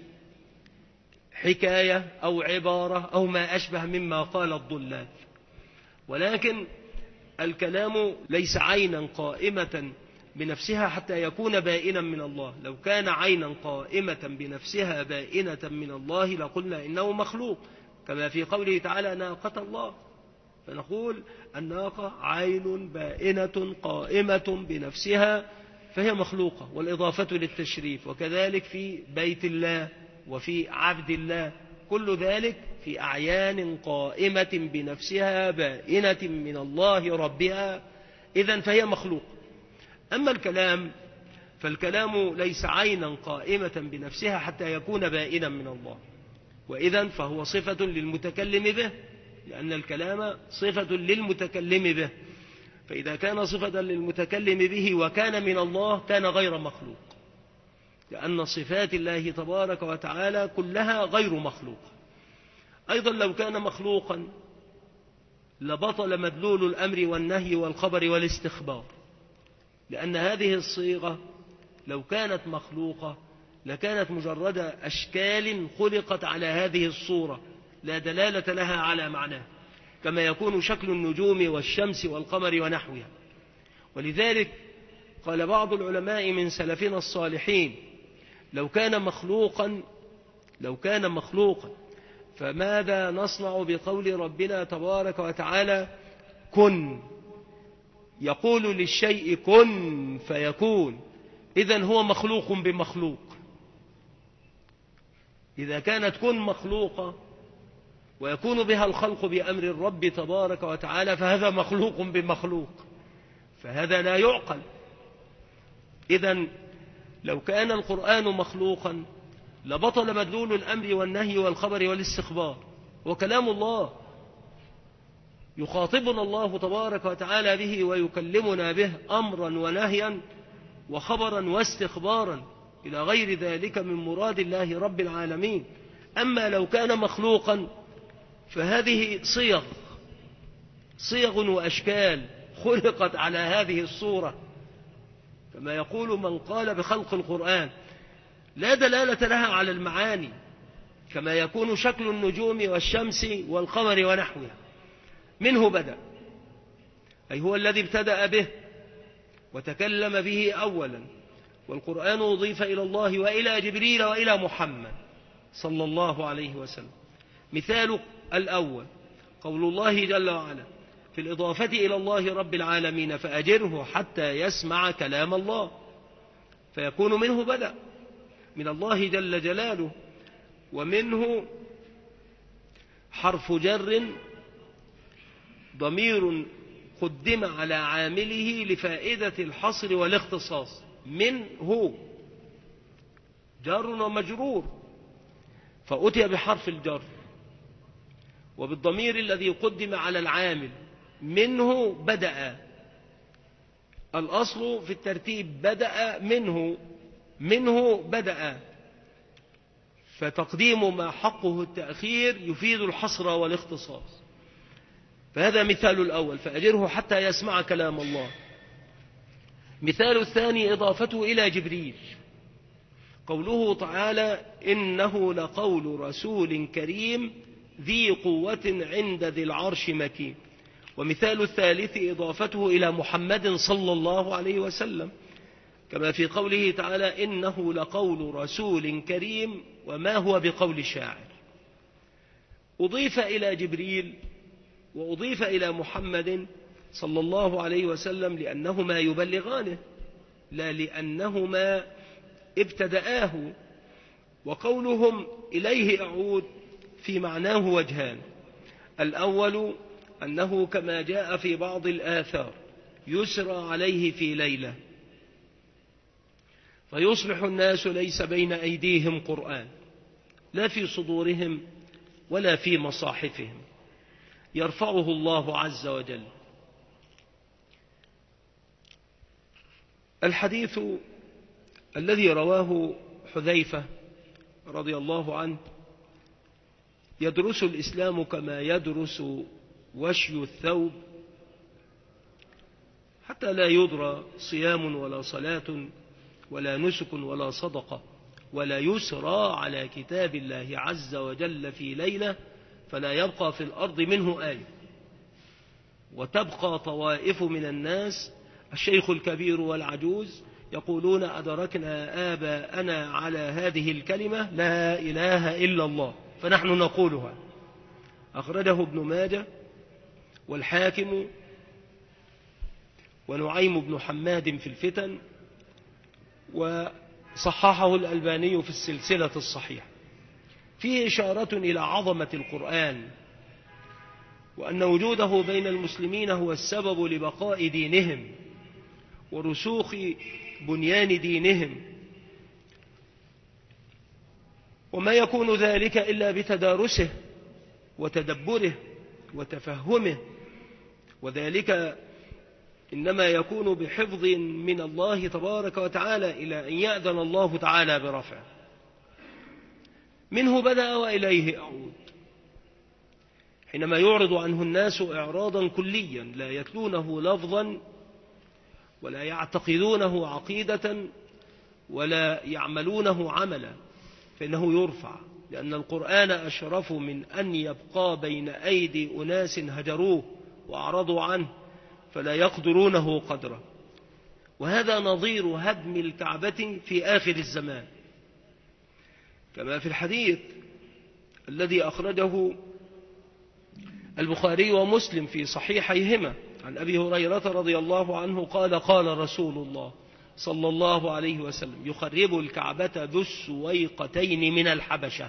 Speaker 3: حكاية أو عبارة أو ما أشبه مما قال الضلال. ولكن الكلام ليس عينا قائمة بنفسها حتى يكون بائنا من الله. لو كان عينا قائمة بنفسها بائنة من الله لقلنا إنه مخلوق، كما في قوله تعالى ناقة الله، فنقول الناقة عين بائنة قائمة بنفسها فهي مخلوقة، والإضافة للتشريف. وكذلك في بيت الله وفي عبد الله، كل ذلك في أعيان قائمة بنفسها بائنة من الله ربها، إذن فهي مخلوق. أما الكلام فالكلام ليس عينا قائمة بنفسها حتى يكون بائنا من الله، وإذن فهو صفة للمتكلم به، لأن الكلام صفة للمتكلم به، فإذا كان صفة للمتكلم به وكان من الله كان غير مخلوق، لأن صفات الله تبارك وتعالى كلها غير مخلوقة. أيضا لو كان مخلوقا لبطل مدلول الأمر والنهي والخبر والاستخبار، لأن هذه الصيغة لو كانت مخلوقة لكانت مجرد أشكال خلقت على هذه الصورة لا دلالة لها على معناه، كما يكون شكل النجوم والشمس والقمر ونحوها. ولذلك قال بعض العلماء من سلفنا الصالحين لو كان مخلوقا لو كان مخلوقا فماذا نصنع بقول ربنا تبارك وتعالى كن، يقول للشيء كن فيكون، إذن هو مخلوق بمخلوق. إذا كانت كن مخلوقة ويكون بها الخلق بأمر الرب تبارك وتعالى فهذا مخلوق بمخلوق، فهذا لا يعقل. إذن لو كان القرآن مخلوقا لبطل مدلول الأمر والنهي والخبر والاستخبار، وكلام الله يخاطبنا الله تبارك وتعالى به ويكلمنا به أمرا ونهيا وخبرا واستخبارا إلى غير ذلك من مراد الله رب العالمين. أما لو كان مخلوقا فهذه صيغ صيغ وأشكال خلقت على هذه الصورة، كما يقول من قال بخلق القرآن لا دلالة لها على المعاني، كما يكون شكل النجوم والشمس والقمر ونحوها. منه بدأ، أي هو الذي ابتدأ به وتكلم به أولا، والقرآن أضيف إلى الله وإلى جبريل وإلى محمد صلى الله عليه وسلم. مثال الأول قول الله جل وعلا في الإضافة إلى الله رب العالمين فأجره حتى يسمع كلام الله، فيكون منه بدأ من الله جل جلاله. ومنه حرف جر ضمير قدم على عامله لفائدة الحصر والاختصاص، منه جار ومجرور فأتي بحرف الجر وبالضمير الذي قدم على العامل. منه بدأ، الأصل في الترتيب بدأ منه منه بدأ، فتقديم ما حقه التأخير يفيد الحصر والاختصاص. فهذا مثال الأول فأجره حتى يسمع كلام الله. مثال الثاني إضافته إلى جبريل، قوله تعالى إنه لقول رسول كريم ذي قوة عند ذي العرش مكين. ومثال الثالث إضافته إلى محمد صلى الله عليه وسلم، كما في قوله تعالى إنه لقول رسول كريم وما هو بقول شاعر. أضيف إلى جبريل وأضيف إلى محمد صلى الله عليه وسلم لأنهما يبلغانه لا لأنهما ابتدآه. وقولهم إليه أعود في معناه وجهان، الأول أنه كما جاء في بعض الآثار يسرى عليه في ليلة فيصبح الناس ليس بين أيديهم قرآن لا في صدورهم ولا في مصاحفهم، يرفعه الله عز وجل. الحديث الذي رواه حذيفة رضي الله عنه يدرس الإسلام كما يدرس وشي الثوب، حتى لا يدرى صيام ولا صلاة ولا نسك ولا صدقة ولا يسرى على كتاب الله عز وجل في ليلة فلا يبقى في الأرض منه آية، وتبقى طوائف من الناس الشيخ الكبير والعجوز يقولون أدركنا آباءنا على هذه الكلمة لا إله إلا الله فنحن نقولها. أخرجه ابن ماجه والحاكم ونعيم بن حماد في الفتن، وصححه الألباني في السلسلة الصحيحة. فيه إشارة إلى عظمة القرآن وأن وجوده بين المسلمين هو السبب لبقاء دينهم ورسوخ بنيان دينهم. وما يكون ذلك إلا بتدارسه وتدبره وتفهمه، وذلك إنما يكون بحفظ من الله تبارك وتعالى إلى أن يأذن الله تعالى برفعه. منه بدأ وإليه يعود. حينما يعرض عنه الناس إعراضا كليا لا يتلونه لفظا ولا يعتقدونه عقيدة ولا يعملونه عملا، فإنه يرفع، لأن القرآن أشرف من أن يبقى بين أيدي أناس هجروه وأعرضوا عنه فلا يقدرونه قدره. وهذا نظير هدم الكعبة في آخر الزمان، كما في الحديث الذي أخرجه البخاري ومسلم في صحيحيهما عن أبي هريرة رضي الله عنه قال: قال رسول الله صلى الله عليه وسلم: يخرب الكعبة ذو السويقتين من الحبشة.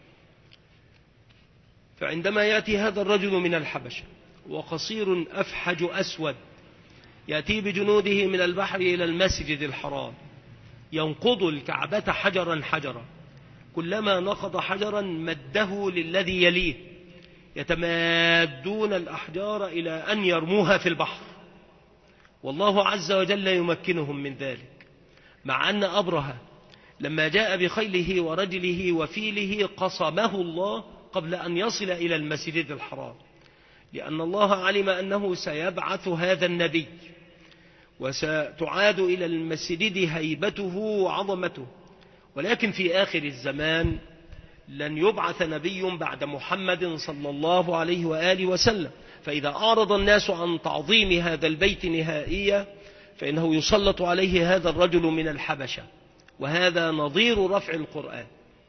Speaker 3: فعندما يأتي هذا الرجل من الحبشة وقصير أفحج أسود يأتي بجنوده من البحر إلى المسجد الحرام، ينقض الكعبة حجرا حجرا، كلما نقض حجرا مده للذي يليه، يتمادون الأحجار إلى أن يرموها في البحر، والله عز وجل يمكنهم من ذلك. مع أن أبرهة لما جاء بخيله ورجله وفيله قصمه الله قبل أن يصل إلى المسجد الحرام، لأن الله علم أنه سيبعث هذا النبي وستعاد إلى المسجد هيبته وعظمته. ولكن في آخر الزمان لن يبعث نبي بعد محمد صلى الله عليه وآله وسلم، فإذا أعرض الناس عن تعظيم هذا البيت نهائيا فإنه يسلط عليه هذا الرجل من الحبشة، وهذا نظير رفع القرآن.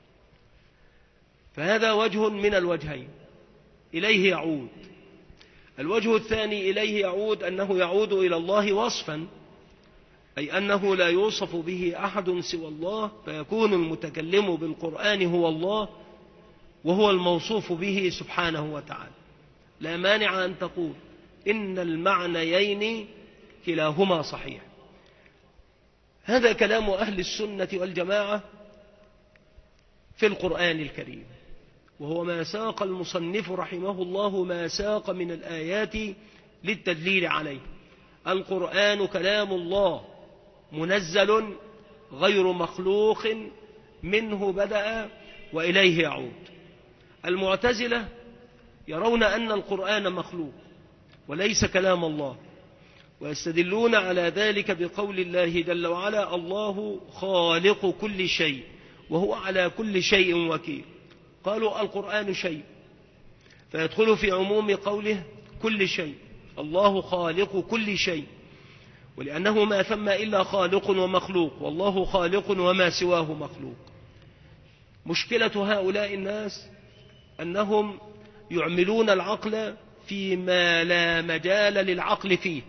Speaker 3: فهذا وجه من الوجهين إليه يعود. الوجه الثاني إليه يعود أنه يعود إلى الله وصفا، أي أنه لا يوصف به أحد سوى الله، فيكون المتكلم بالقرآن هو الله وهو الموصوف به سبحانه وتعالى. لا مانع أن تقول إن المعنيين كلاهما صحيح. هذا كلام أهل السنة والجماعة في القرآن الكريم، وهو ما ساق المصنف رحمه الله ما ساق من الآيات للتدليل عليه. القرآن كلام الله منزل غير مخلوق، منه بدأ وإليه يعود. المعتزلة يرون أن القرآن مخلوق وليس كلام الله، ويستدلون على ذلك بقول الله جل وعلا: الله خالق كل شيء وهو على كل شيء وكيل. قالوا القرآن شيء، فيدخل في عموم قوله كل شيء، الله خالق كل شيء، ولأنه ما ثم إلا خالق ومخلوق، والله خالق وما سواه مخلوق. مشكلة هؤلاء الناس أنهم يعملون العقل فيما لا مجال للعقل فيه،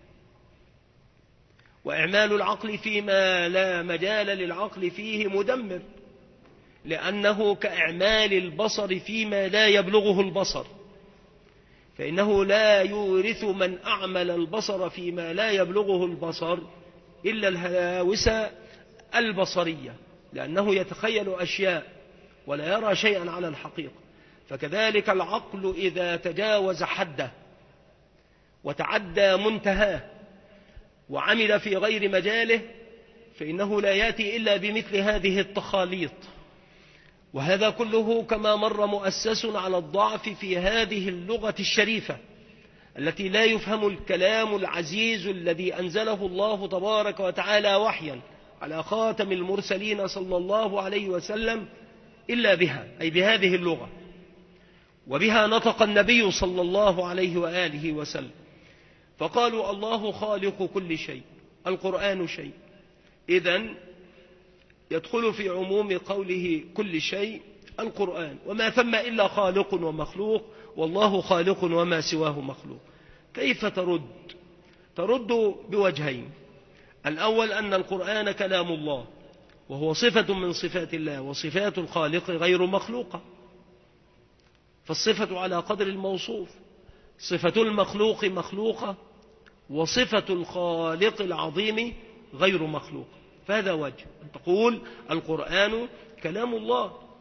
Speaker 3: وإعمال العقل فيما لا مجال للعقل فيه مدمر، لأنه كإعمال البصر فيما لا يبلغه البصر، فإنه لا يورث من أعمل البصر فيما لا يبلغه البصر إلا الهلاوس البصرية، لأنه يتخيل أشياء ولا يرى شيئا على الحقيقة. فكذلك العقل إذا تجاوز حده وتعدى منتهاه وعمل في غير مجاله فإنه لا يأتي إلا بمثل هذه التخاليط. وهذا كله كما مر مؤسس على الضعف في هذه اللغة الشريفة التي لا يفهم الكلام العزيز الذي أنزله الله تبارك وتعالى وحيا على خاتم المرسلين صلى الله عليه وسلم إلا بها، أي بهذه اللغة، وبها نطق النبي صلى الله عليه وآله وسلم. فقالوا الله خالق كل شيء، القرآن شيء، إذن يدخل في عموم قوله كل شيء القرآن، وما ثم إلا خالق ومخلوق، والله خالق وما سواه مخلوق. كيف ترد؟ ترد بوجهين. الأول أن القرآن كلام الله وهو صفة من صفات الله، وصفات الخالق غير مخلوقة، فالصفة على قدر الموصوف، صفة المخلوق مخلوقة وصفة الخالق العظيم غير مخلوقة. فهذا وجه أن تقول القرآن كلام الله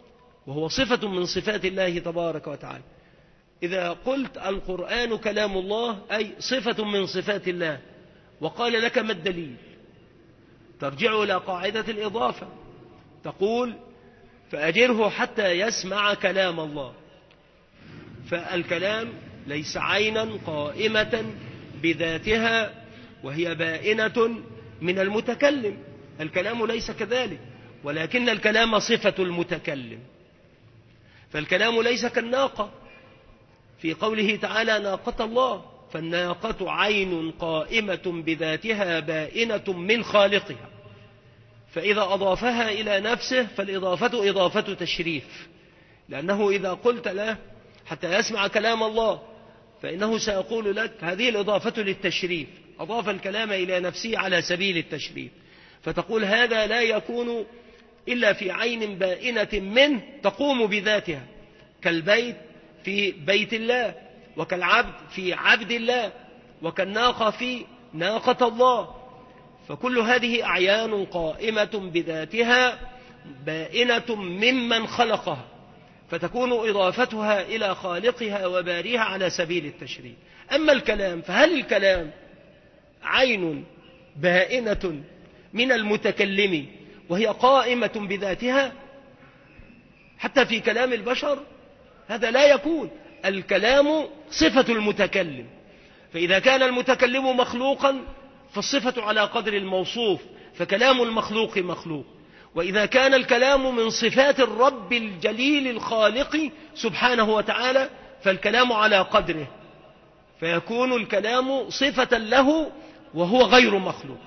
Speaker 3: وهو صفة من صفات الله تبارك وتعالى. إذا قلت القرآن كلام الله أي صفة من صفات الله، وقال لك ما الدليل، ترجع إلى قاعدة الإضافة، تقول فأجره حتى يسمع كلام الله. فالكلام ليس عينا قائمة بذاتها وهي بائنة من المتكلم، الكلام ليس كذلك، ولكن الكلام صفة المتكلم. فالكلام ليس كالناقة في قوله تعالى ناقة الله، فالناقة عين قائمة بذاتها بائنة من خالقها، فإذا أضافها إلى نفسه فالإضافة إضافة تشريف، لأنه إذا قلت له حتى يسمع كلام الله فإنه سيقول لك هذه الإضافة للتشريف، أضاف الكلام إلى نفسه على سبيل التشريف، فتقول هذا لا يكون إلا في عين بائنة منه تقوم بذاتها، كالبيت في بيت الله، وكالعبد في عبد الله، وكالناقة في ناقة الله. فكل هذه أعيان قائمة بذاتها بائنة ممن خلقها، فتكون إضافتها إلى خالقها وباريها على سبيل التشريف. أما الكلام فهل الكلام عين بائنة من المتكلم وهي قائمة بذاتها؟ حتى في كلام البشر هذا لا يكون، الكلام صفة المتكلم، فإذا كان المتكلم مخلوقا فالصفة على قدر الموصوف، فكلام المخلوق مخلوق. وإذا كان الكلام من صفات الرب الجليل الخالق سبحانه وتعالى فالكلام على قدره، فيكون الكلام صفة له وهو غير مخلوق.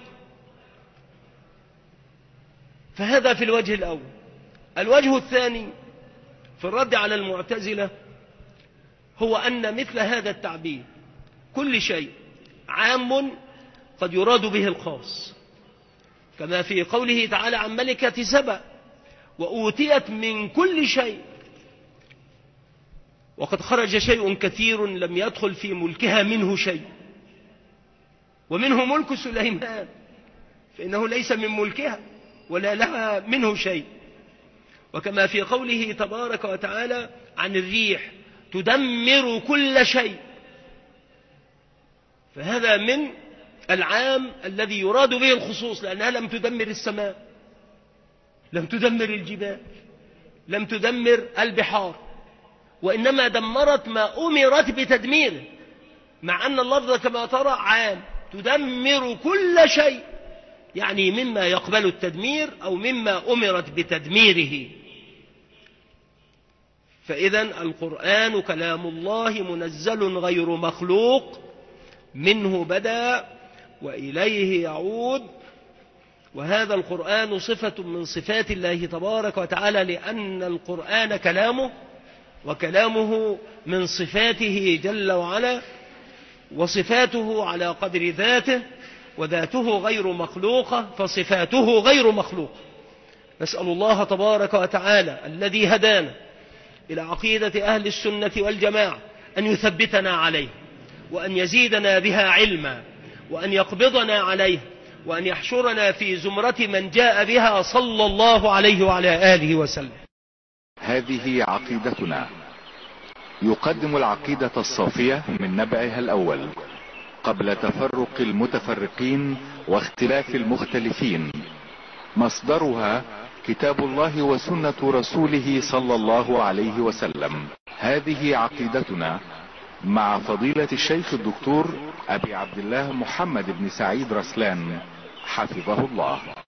Speaker 3: فهذا في الوجه الأول. الوجه الثاني في الرد على المعتزلة هو أن مثل هذا التعبير كل شيء عام قد يراد به الخاص، كما في قوله تعالى عن ملكة سبأ وأوتيت من كل شيء، وقد خرج شيء كثير لم يدخل في ملكها منه شيء، ومنه ملك سليمان فإنه ليس من ملكها ولا لها منه شيء. وكما في قوله تبارك وتعالى عن الريح تدمر كل شيء، فهذا من العام الذي يراد به الخصوص، لأنها لم تدمر السماء، لم تدمر الجبال، لم تدمر البحار، وإنما دمرت ما أمرت بتدميره، مع أن اللفظ كما ترى عام تدمر كل شيء، يعني مما يقبل التدمير أو مما أمرت بتدميره. فإذا القرآن كلام الله منزل غير مخلوق، منه بدأ وإليه يعود، وهذا القرآن صفة من صفات الله تبارك وتعالى، لأن القرآن كلامه، وكلامه من صفاته جل وعلا، وصفاته على قدر ذاته، وذاته غير مخلوقة فصفاته غير مخلوقة. نسأل الله تبارك وتعالى الذي هدانا إلى عقيدة أهل السنة والجماعة أن يثبتنا عليه، وأن يزيدنا بها علما، وأن يقبضنا عليه، وأن يحشرنا في زمرة من جاء بها صلى الله عليه وعلى آله وسلم.
Speaker 2: هذه عقيدتنا. يقدم العقيدة الصافية من نبعها الأول قبل تفرق المتفرقين واختلاف المختلفين. مصدرها كتاب الله وسنة رسوله صلى الله عليه وسلم. هذه عقيدتنا مع فضيلة الشيخ الدكتور أبي عبد الله محمد بن سعيد رسلان حفظه الله.